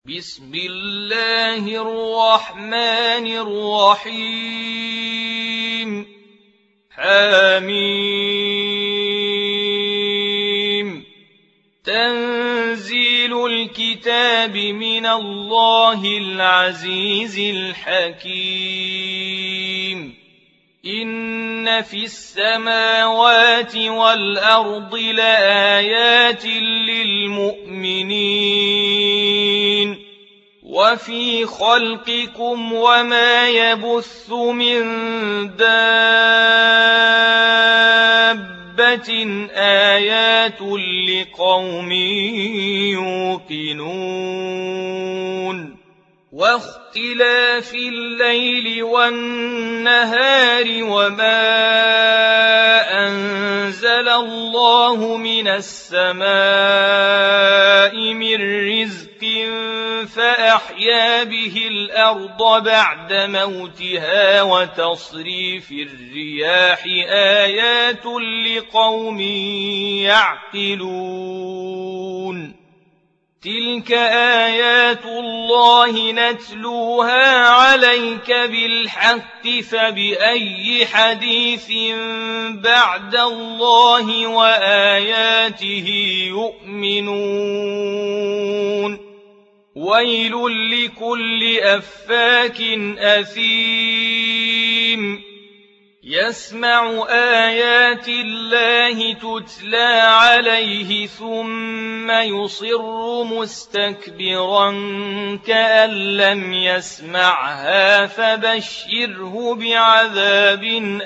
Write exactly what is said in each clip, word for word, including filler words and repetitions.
بسم الله الرحمن الرحيم حميم تنزيل الكتاب من الله العزيز الحكيم إن في السماوات والأرض لآيات للمؤمنين وفي خلقكم وما يبث من دابة آيات لقوم يوقنون واختلاف الليل والنهار وما أنزل الله من السماء من رزق فأحيا به الأرض بعد موتها وتصريف الرياح آيات لقوم يعقلون تلك آيات الله نتلوها عليك بالحق فبأي حديث بعد الله وآياته يؤمنون ويل لكل أفاك أثيم يسمع آيات الله تتلى عليه ثم يصر مستكبرا كأن لم يسمعها فبشره بعذاب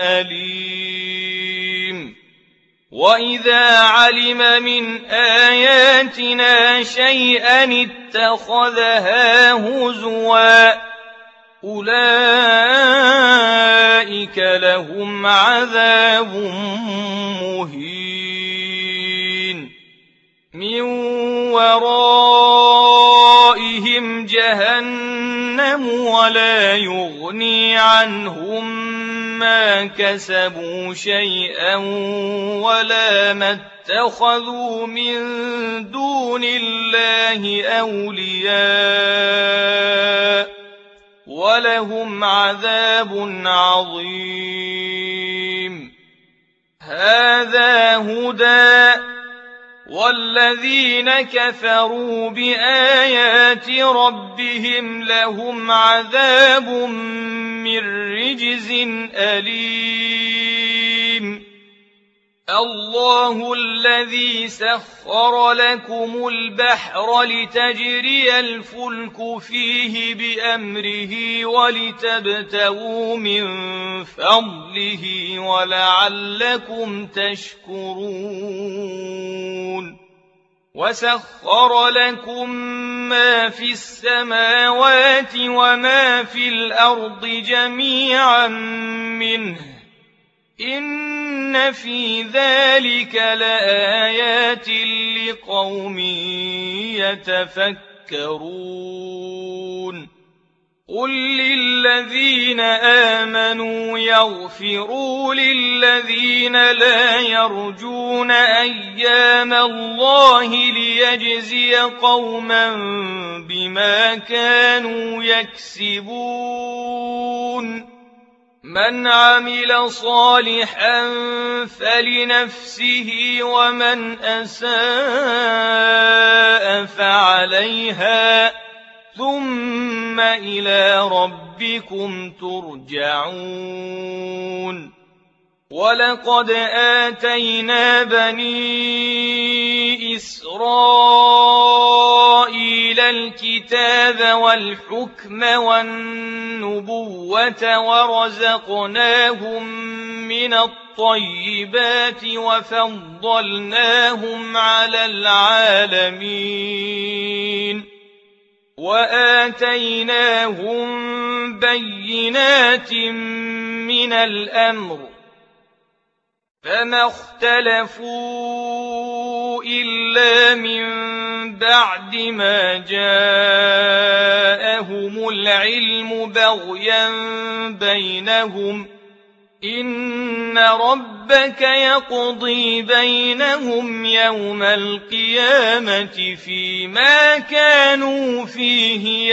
أليم وإذا علم من آياتنا شيئا اتخذها هزوا أولئك لهم عذاب مهين من ورائهم جهنم ولا يغني عنهم ما كسبوا شيئا ولا ما اتخذوا من دون الله أولياء ولهم عذاب عظيم هذا هدى والذين كفروا بآيات ربهم لهم عذاب من رجز أليم الله الذي سخر لكم البحر لتجري الفلك فيه بأمره ولتبتغوا من فضله ولعلكم تشكرون وسخر لكم ما في السماوات وما في الأرض جميعا منه إن في ذلك لآيات لقوم يتفكرون قل للذين آمنوا يغفروا للذين لا يرجون أيام الله ليجزي قوما بما كانوا يكسبون من عمل صالحا فلنفسه ومن أساء فعليها ثم إلى ربكم ترجعون ولقد آتينا بني إسرائيل الكتاب والحكم والنبوة ورزقناهم من الطيبات وفضلناهم على العالمين وآتيناهم بينات من الأمر فما اختلفوا إلا من بعد ما جاءهم العلم بغيا بينهم إن ربك ربك يقضي بينهم يوم القيامة فيما كانوا فيه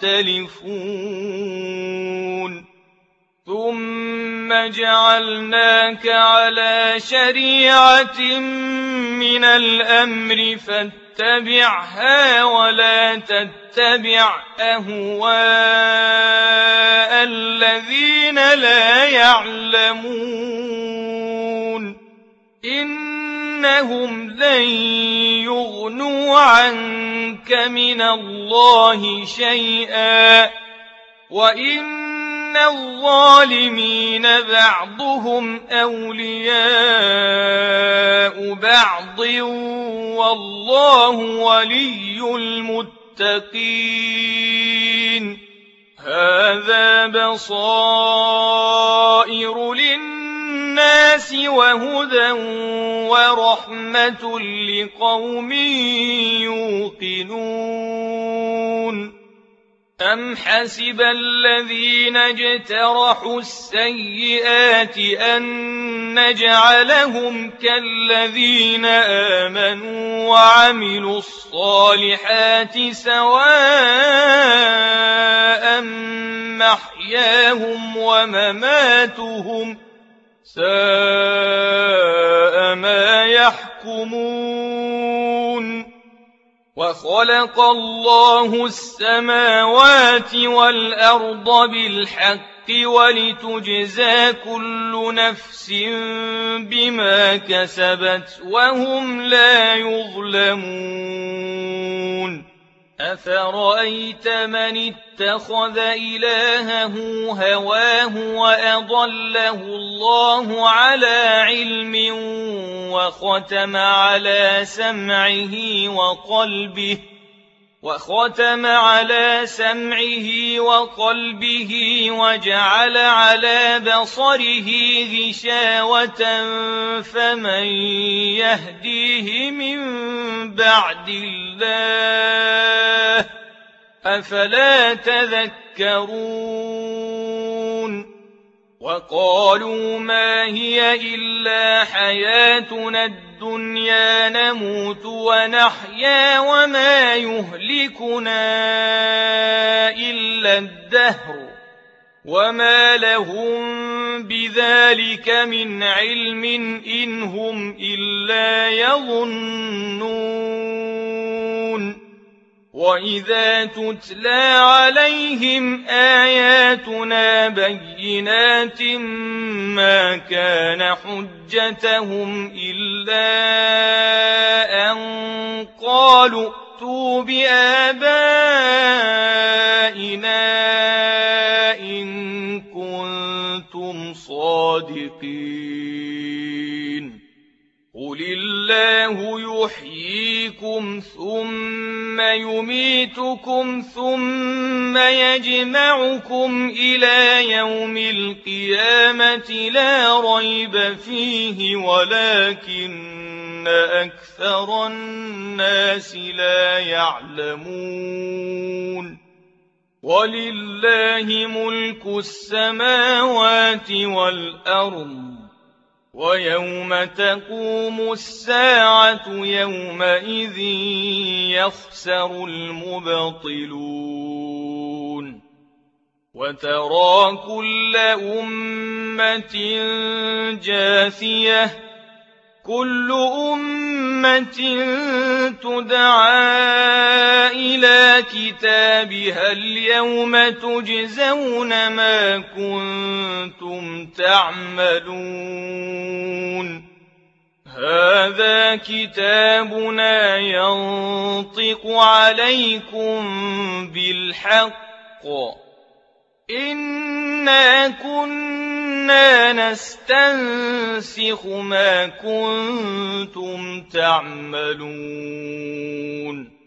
يختلفون ثم جعلناك على شريعة من الأمر فاتبعها ولا تتبع أهواء الذين لا يعلمون إنهم لن يغنوا عنك من الله شيئا وإن الظالمين بعضهم أولياء بعض والله ولي المتقين هذا بصائر للناس وهدى ورحمة لقوم يوقنون أم حسب الذين اجترحوا السيئات أن نجعلهم كالذين آمنوا وعملوا الصالحات سواء محياهم ومماتهم ساء ما يحكمون وخلق الله السماوات والأرض بالحق ولتجزى كل نفس بما كسبت وهم لا يظلمون أفرأيت من اتخذ إلهه هواه وأضله الله على علم وختم على سمعه وقلبه وختم على سمعه وقلبه وجعل على بصره غشاوة فمن يهديه من بعد الله أفلا تذكرون وقالوا ما هي إلا حياتنا الدنيا نموت ونحيا وما يهلكنا إلا الدهر وما لهم بذلك من علم إن هم إلا يظنون وإذا تتلى عليهم آياتنا بينات ما كان حجتهم إلا أن قالوا ائتوا بآبائنا إن كنتم صادقين قل الله يحييكم ثم يميتكم ثم يجمعكم إلى يوم القيامة لا ريب فيه ولكن أكثر الناس لا يعلمون ولله ملك السماوات والأرض ويوم تقوم الساعة يومئذ يخسر المبطلون وترى كل أمة جاثية كل أمة تدعى إلى كتابها اليوم تجزون ما كنتم تعملون هذا كتابنا ينطق عليكم بالحق إنا كنا نستنسخ ما كنتم تعملون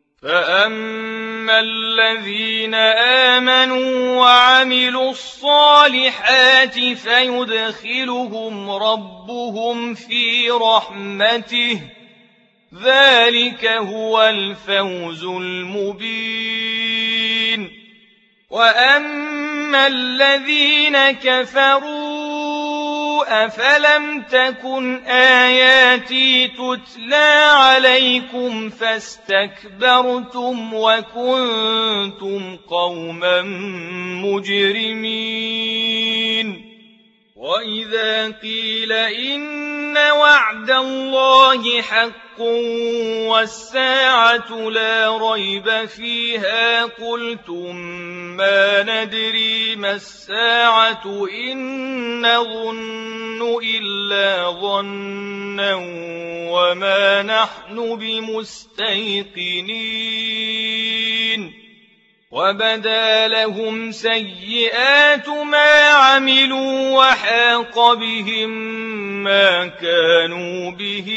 فأما الذين آمنوا وعملوا الصالحات فيدخلهم ربهم في رحمته ذلك هو الفوز المبين وأما الذين كفروا أفلم تكن آياتي تتلى عليكم فاستكبرتم وكنتم قوما مجرمين وإذا قيل إن وعد الله حق والساعة لا ريب فيها قلتم ما ندري ما الساعة إن نظن إلا ظنا وما نحن بمستيقنين وبدا لهم سيئات ما عملوا وحاق بهم ما كانوا به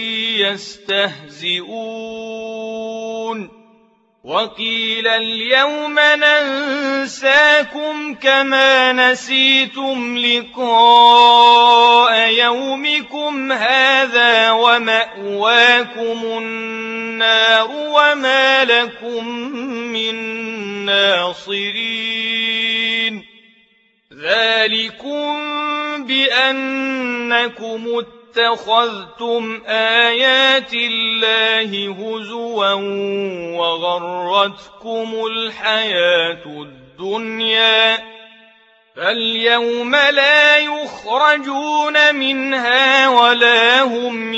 يستهزئون وقيل اليوم ننساكم كما نسيتم لقاء يومكم هذا ومأواكم النار وما لكم من ناصرين ذلكم بأنكم اتخذتم آيات الله هزوا وغرتكم الحياة الدنيا فاليوم لا يخرجون منها ولا هم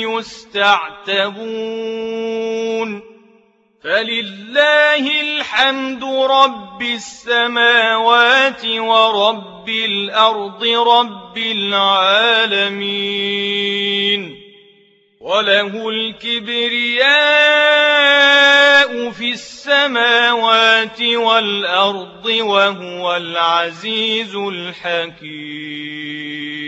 يستعتبون فلله الحمد رب السماوات ورب الأرض رب العالمين وله الكبرياء في السماوات والأرض وهو العزيز الحكيم